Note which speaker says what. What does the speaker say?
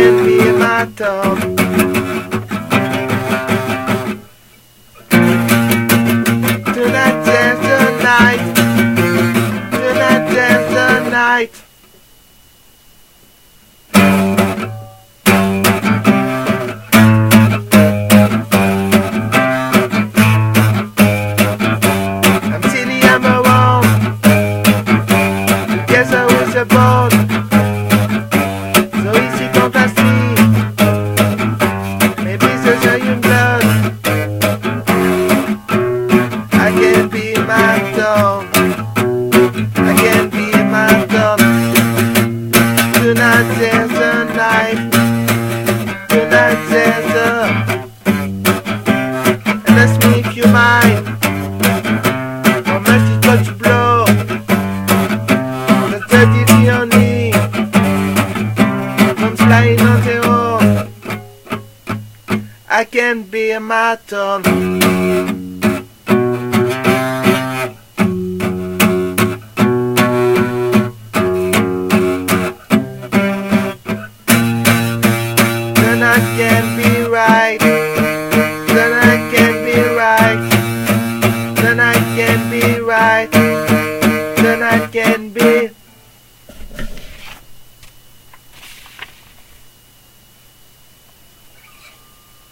Speaker 1: can be my dog. Tonight dance the night. Tonight dance the night. I'm silly, I'm around. Guess I was a born. So easy fantasy. Maybe such a young blood. I can be my dog. I can be my dog. Tonight there's a night. Tonight there's a. And ask me if you mind. How much is what you blow? That's the only. From flying on the own. I can be a marathon. Then I can be right. Then I can be right. Then I can be right. Then I can be